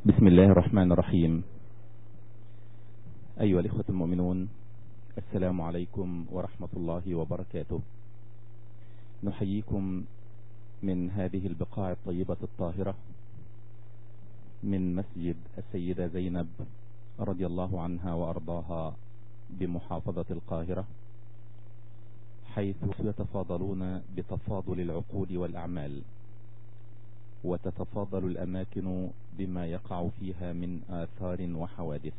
بسم الله الرحمن الرحيم. أيها الإخوة المؤمنون، السلام عليكم ورحمة الله وبركاته. نحييكم من هذه البقاع الطيبة الطاهرة من مسجد السيدة زينب رضي الله عنها وأرضاها بمحافظة القاهرة، حيث يتفاضلون بتفاضل العقول والأعمال، وتتفاضل الأماكن بما يقع فيها من آثار وحوادث،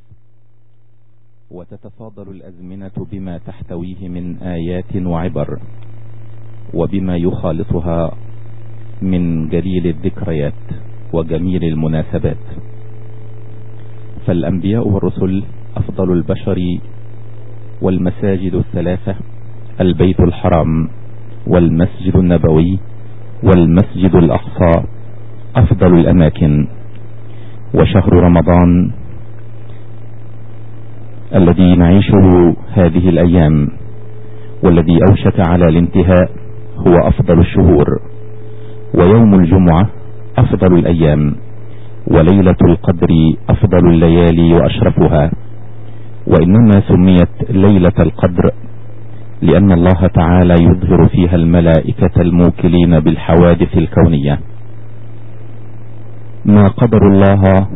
وتتفاضل الأزمنة بما تحتويه من آيات وعبر، وبما يخالطها من جليل الذكريات وجميل المناسبات. فالأنبياء والرسل أفضل البشر، والمساجد الثلاثة البيت الحرام والمسجد النبوي والمسجد الأقصى أفضل الأماكن. وشهر رمضان الذي نعيشه هذه الأيام والذي أوشك على الانتهاء هو أفضل الشهور، ويوم الجمعة أفضل الأيام، وليلة القدر أفضل الليالي وأشرفها. وإنما سميت ليلة القدر لأن الله تعالى يظهر فيها الملائكة الموكلين بالحوادث الكونية ما قدر الله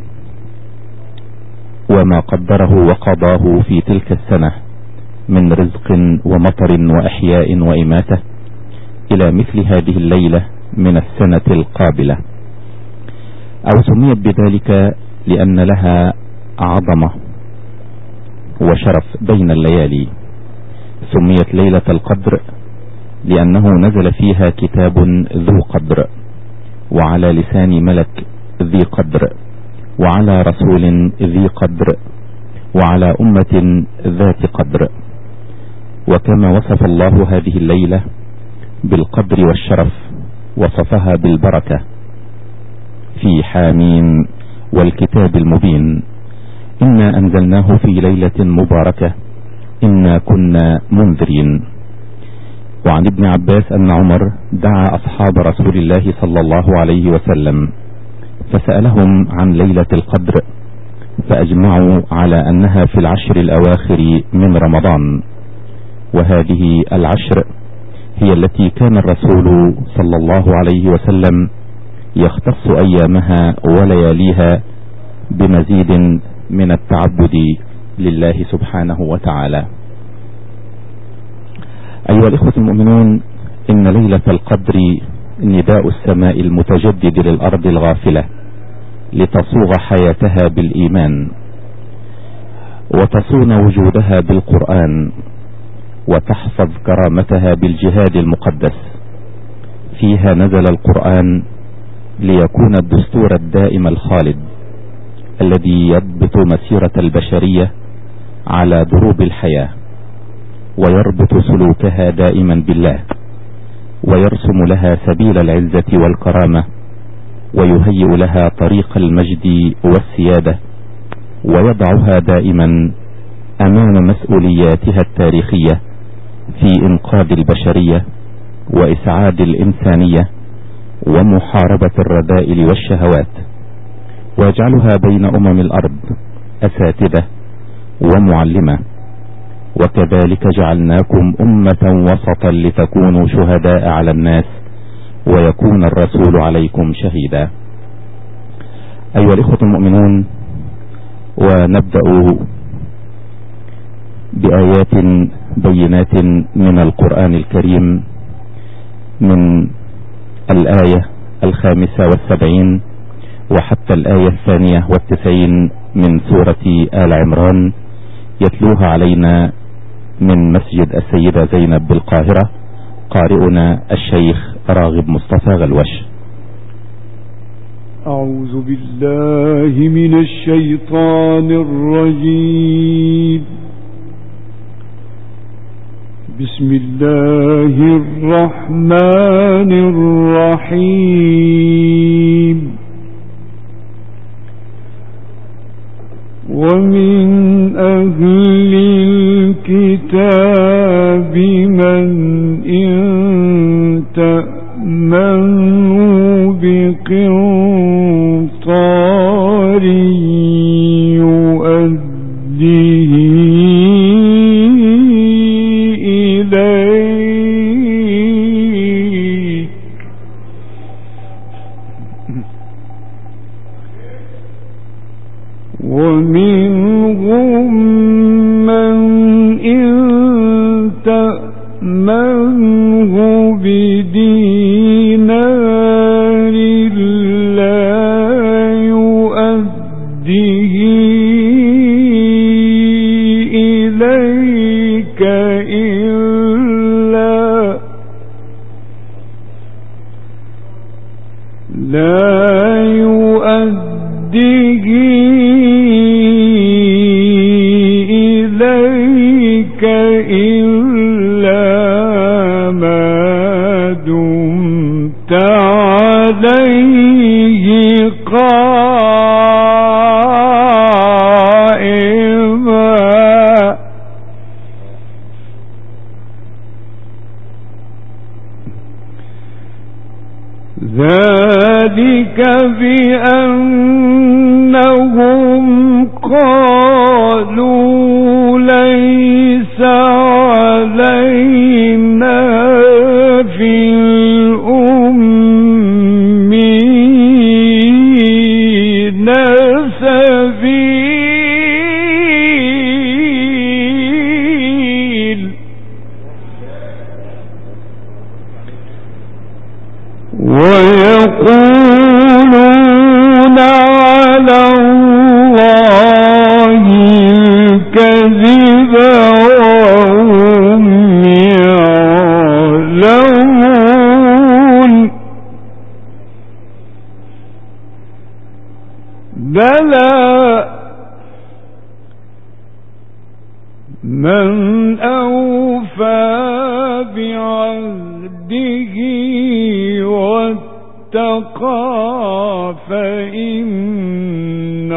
وما قدره وقضاه في تلك السنة من رزق ومطر وإحياء وإماتة إلى مثل هذه الليلة من السنة القابلة. أو سميت بذلك لأن لها عظمة وشرف بين الليالي. سميت ليلة القدر لأنه نزل فيها كتاب ذو قدر، وعلى لسان ملك ذي قدر، وعلى رسول ذي قدر، وعلى أمة ذات قدر. وكما وصف الله هذه الليلة بالقدر والشرف وصفها بالبركة في حاميم والكتاب المبين، إنا أنزلناه في ليلة مباركة إنا كنا منذرين. وعن ابن عباس أن عمر دعا أصحاب رسول الله صلى الله عليه وسلم فسألهم عن ليلة القدر، فأجمعوا على أنها في العشر الأواخر من رمضان، وهذه العشر هي التي كان الرسول صلى الله عليه وسلم يختص أيامها ولياليها بمزيد من التعبد لله سبحانه وتعالى. أيها الإخوة المؤمنون، إن ليلة القدر نداء السماء المتجدد للأرض الغافلة لتصوغ حياتها بالإيمان، وتصون وجودها بالقرآن، وتحفظ كرامتها بالجهاد المقدس. فيها نزل القرآن ليكون الدستور الدائم الخالد الذي يضبط مسيرة البشرية على دروب الحياة، ويربط سلوكها دائما بالله، ويرسم لها سبيل العزة والكرامة، ويهيئ لها طريق المجد والسيادة، ويضعها دائما أمام مسؤولياتها التاريخية في إنقاذ البشرية وإسعاد الإنسانية ومحاربة الرذائل والشهوات، ويجعلها بين الأرض أساتذة ومعلمة. وكذلك جعلناكم أمة وسطا لتكونوا شهداء على الناس ويكون الرسول عليكم شهيدا. أيها الإخوة المؤمنون، ونبدأ بآيات بينات من القرآن الكريم من الآية 75 وحتى الآية 92 من سورة آل عمران، يتلوها علينا من مسجد السيدة زينب بالقاهرة قارئنا الشيخ راغب مصطفى غلوش. أعوذ بالله من الشيطان الرجيم. بسم الله الرحمن الرحيم. ومن أهل الكتاب من إن تأمنوا بقنطار يؤديه إليك ومنهم من إن تأمنه بدينار لا يؤديه إليك إلا ما دمت عليه قائما ذلك بأنهم قالوا ليس علينا في الأمين سبيل ويقولون على الله الكذب وهم يعلمون بلى من أوفى بعهده واتقى فإن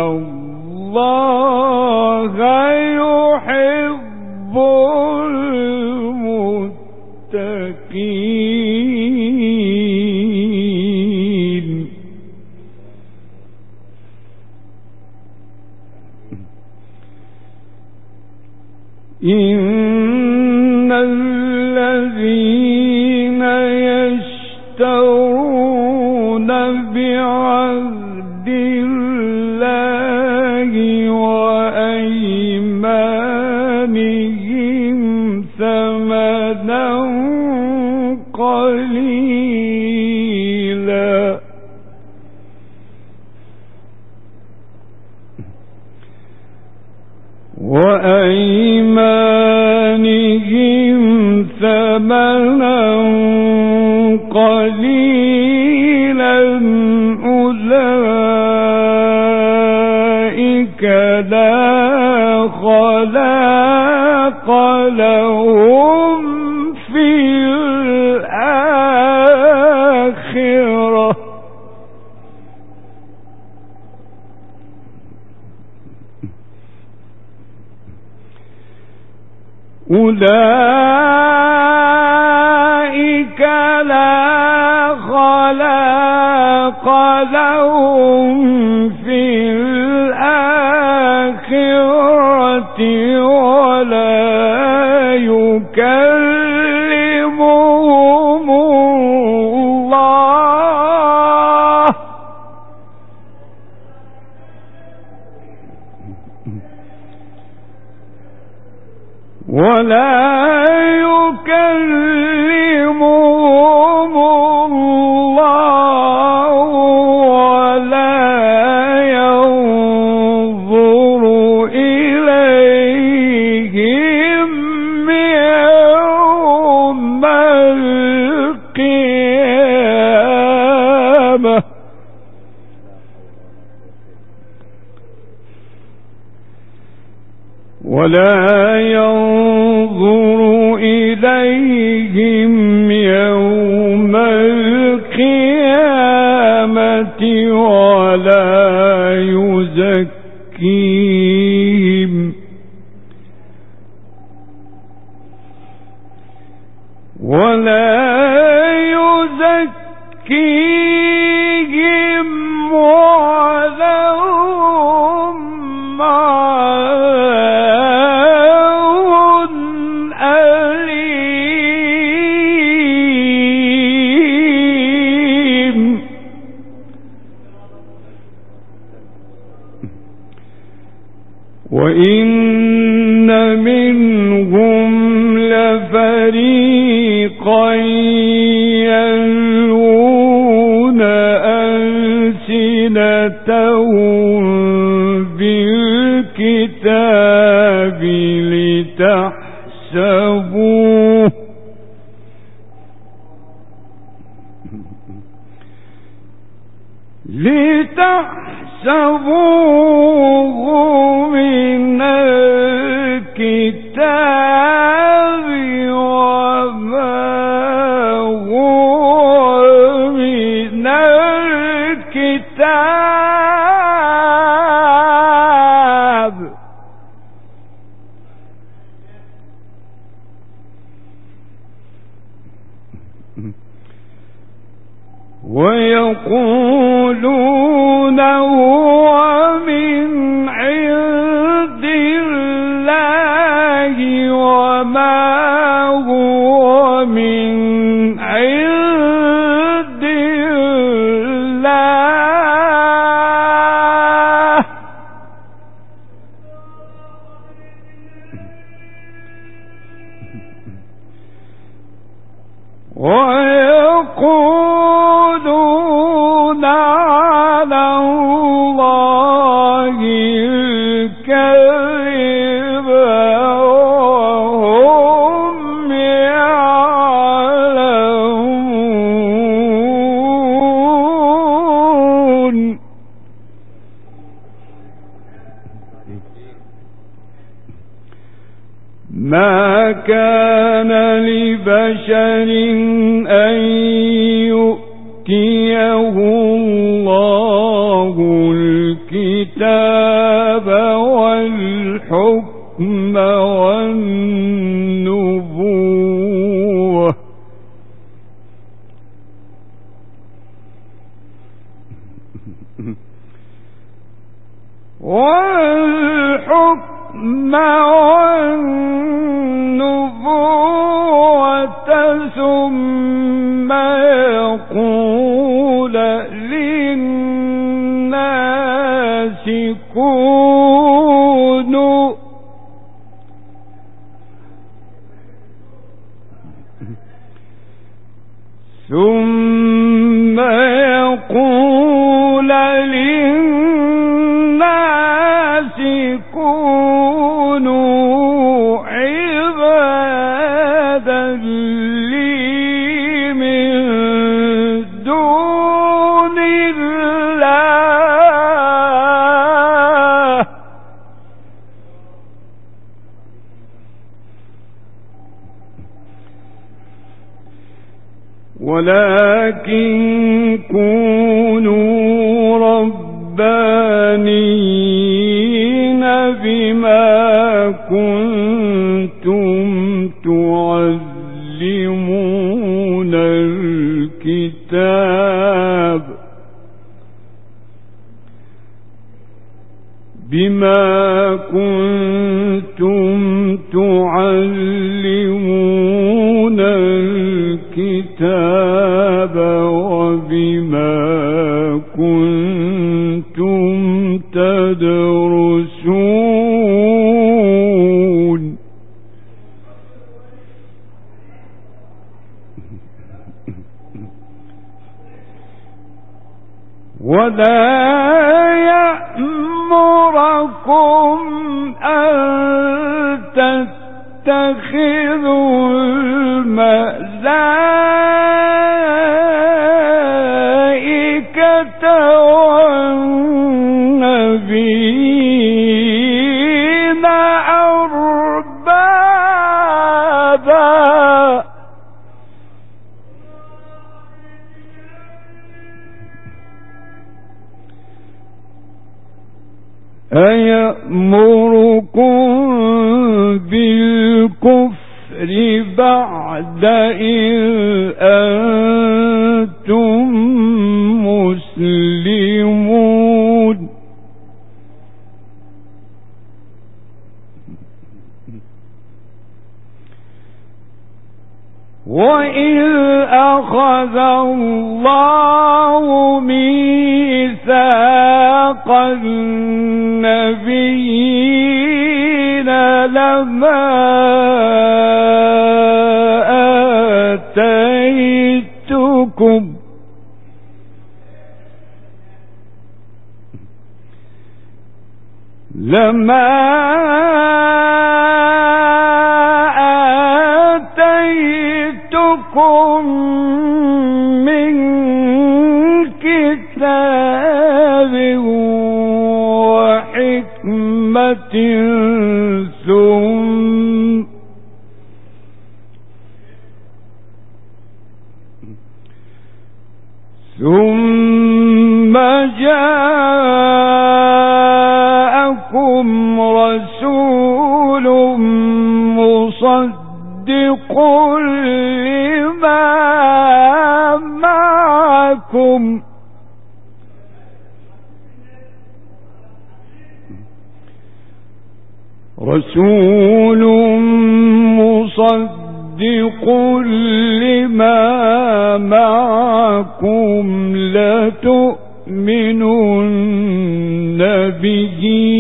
الله يحب المتقين إن الذين يشترون بعهد الله وأيمانهم ثمنا قليلا أولئك لا خلاق لهم في الآخرة أولئك لا خلاق لهم في الآخرة ولا يكلمهم الله ولا ينظر إليهم يوم القيامة ولا ينظر إليهم يوم القيامة ولا يزكيهم ولو وإن منهم لفريقا يلوون ألسنتهم بالكتاب لتحسبوه من الكتاب وما هو من الكتاب ويقولون هو من عند الله وما هو من عند الله ويقولون على الله الكذب وهم يعلمون ما كان لبشر أن يؤتيه الله الكتاب والحكم والنبوة ثم يقول للناس كونوا عبادا لي من دون الله ولكن كونوا ربانيين بما كنتم تعلمون الكتاب وبما كنتم تدرسون ولا يأمركم أن تتخذوا الملائكة والنبيين أربابا أيأمركم بالكفر بعد إذ أنتم مسلمون وإذ أخذ الله ميثاق النبيين ما آتيتكم من كتاب وحكمة ثم جاءكم رسول مصدق لما معكم لتؤمنن به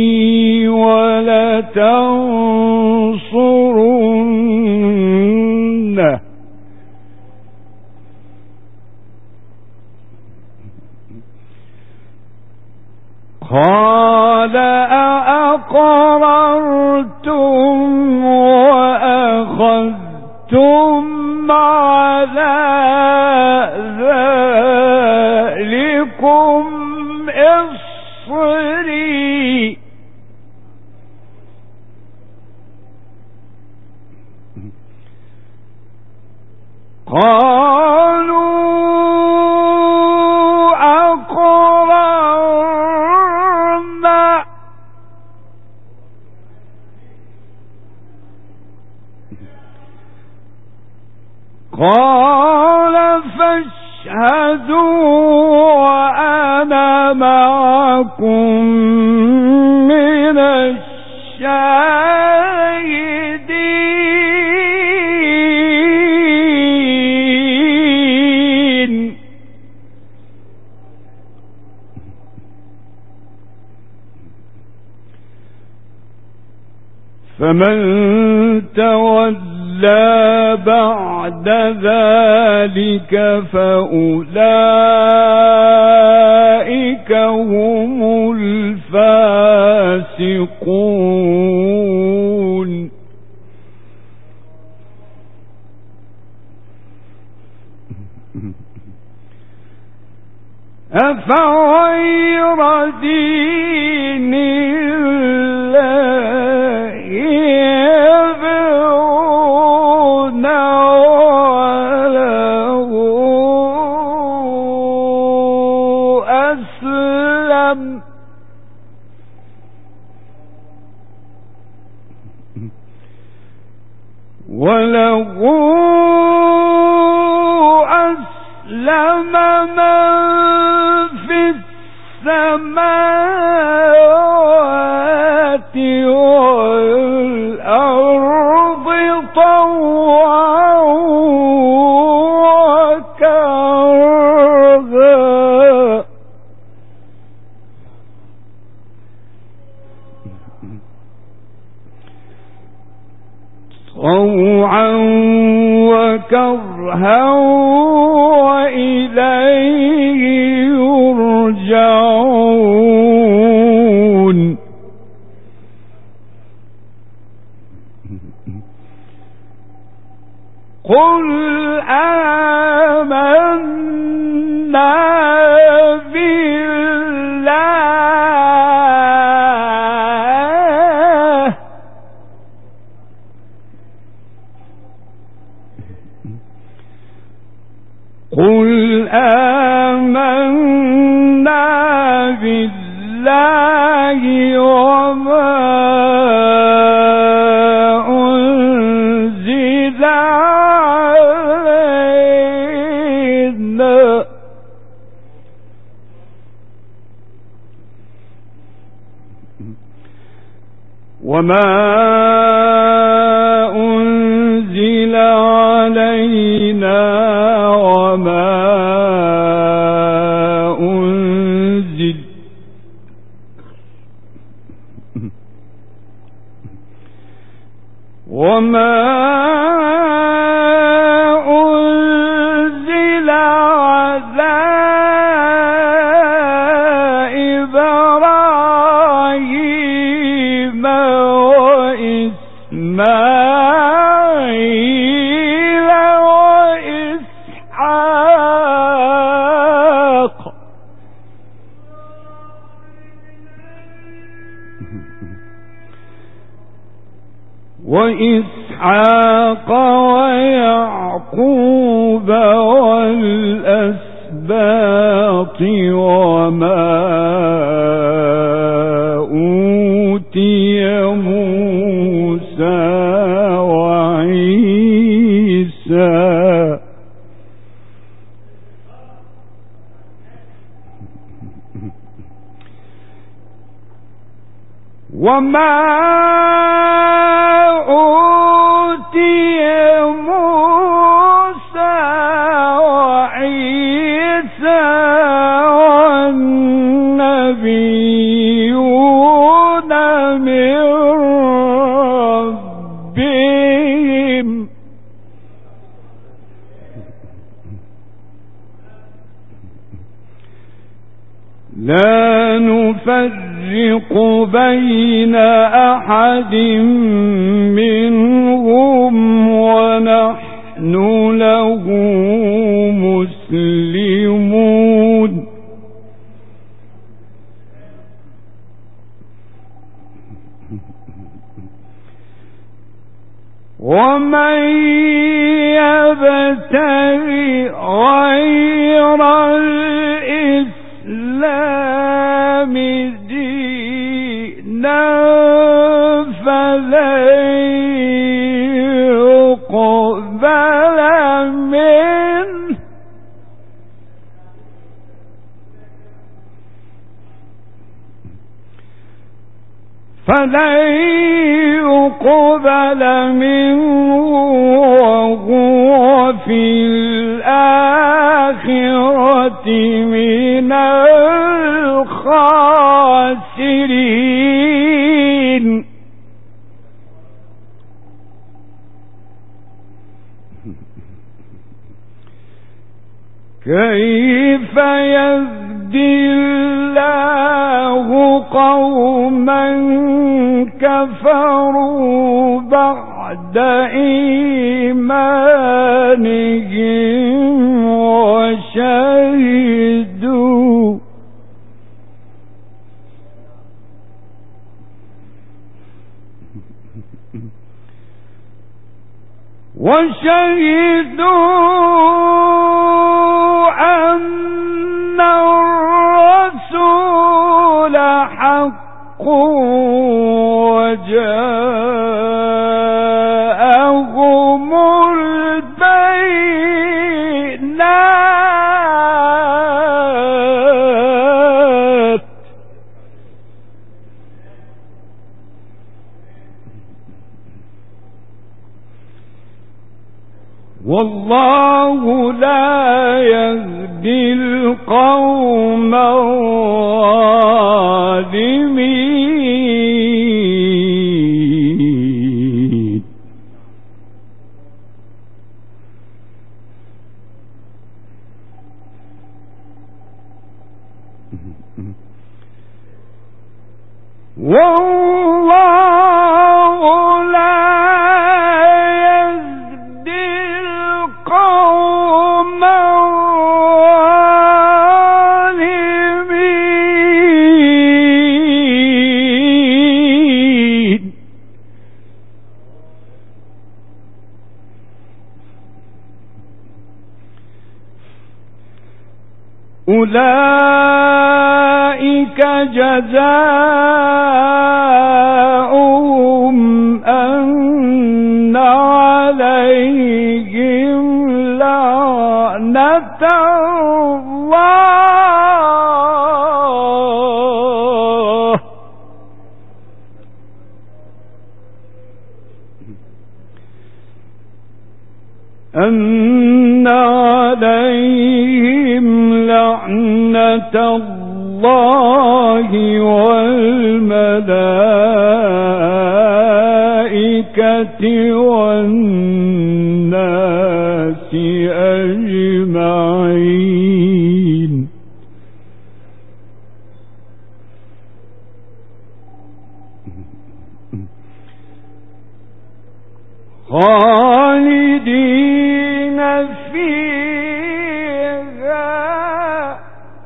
ولتنصرنه قال أأقررتم وأخذتم على ذلكم إصري قالوا أقررنا قال فاشهدوا وأنا معكم من الشاهدين فمن تولى بعد ذلك فأولئك هم الفاسقون أفغير دين الله يبغون وله أسلم من في السماوات والأرض طوعا وكرها وإليه يرجعون قل آمنا بالله قل آمنا بالله وما أنزل علينا وما أنزل وما أنزل على إبراهيم وإسماعيل وإسحاق ويعقوب والأسباط وما أوتي موسى وعيسى وما أوتي موسى وعيسى والنبيون من ربهم لا نفرق بين أحد منهم ونحن له مسلمون ومن يبتغي غير الإسلام دينا فلن يقبل منه وهو في الآخرة من الخاسرين. كيف يهدي الله قوما كفروا بعد إيمانهم وشهدوا أن الرسول حق وجاءهم البينات والله لا يهدي القوم الظالمين. والله لا يهدي القوم الظالمين. أولئك جزاؤهم أن عليهم لعنة الله أن عليهم لعنة الله والملائكة والناس أجمعين. خالدين فيها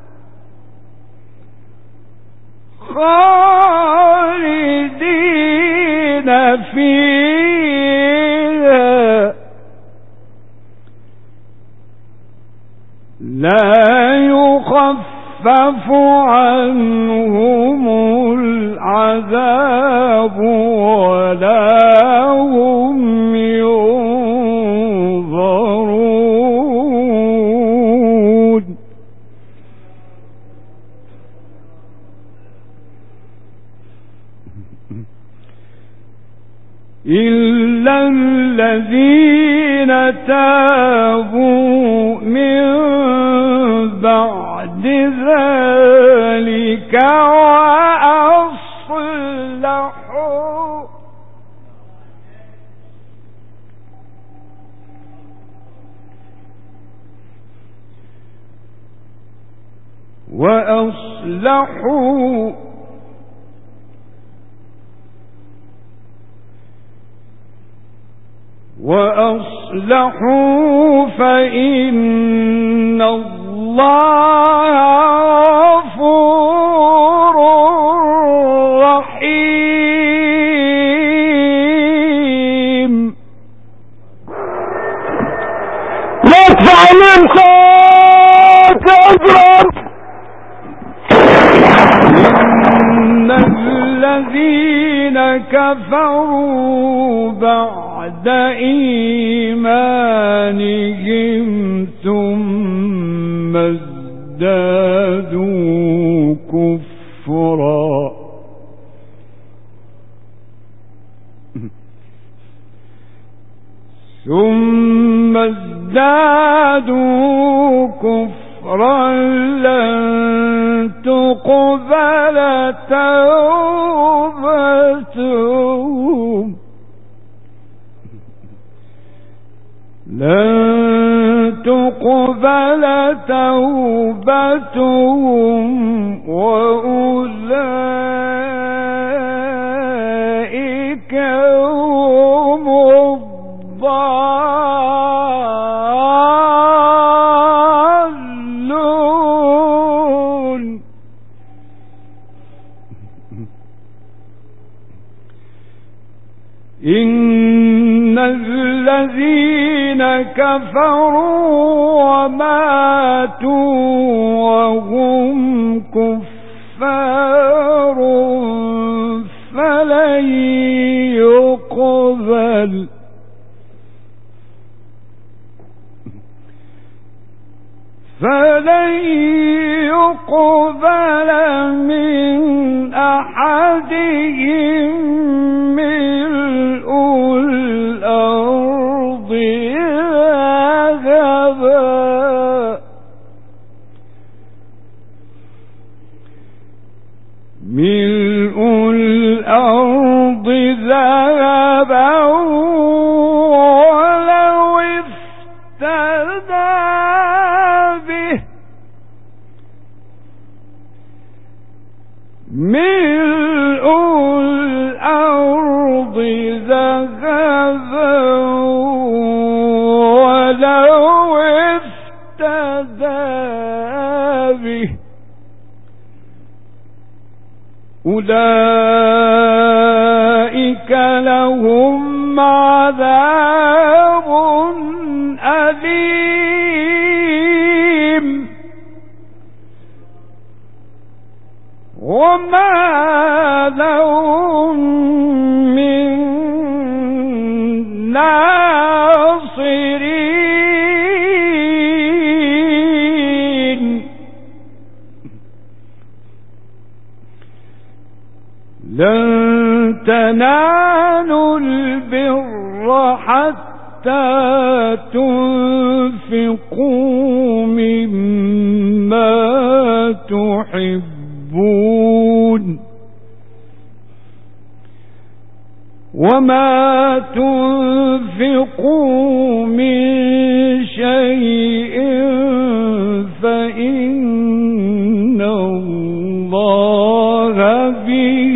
لا يخفف عنهم العذاب ولا هم ينظرون. إلا الذين تابوا من بعد ذلك وأصلحوا فإن الله غفور رحيم. يدفع الإنسان أجرا. إن الذين كفروا بعد إيمانهم ثم ازدادوا كفرا لن تقبل توبتهم وأولئك هم الضالون. إن الذين كفروا وماتوا وهم كفار فلن يقبل من أحدهم ملء الأرض ذهبا ولو افتدى به ملء الأرض ذهبا ولو افتدى به أولئك لهم عذاب أليم وما لهم من ناصرين. لن تنالوا البر حتى تنفقوا مما تحبون وما تنفقوا من شيء فإن الله به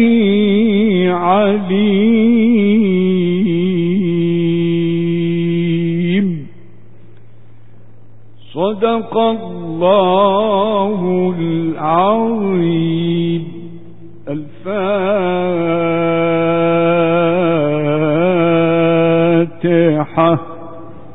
عليم. صدق الله العظيم. الفاتحة.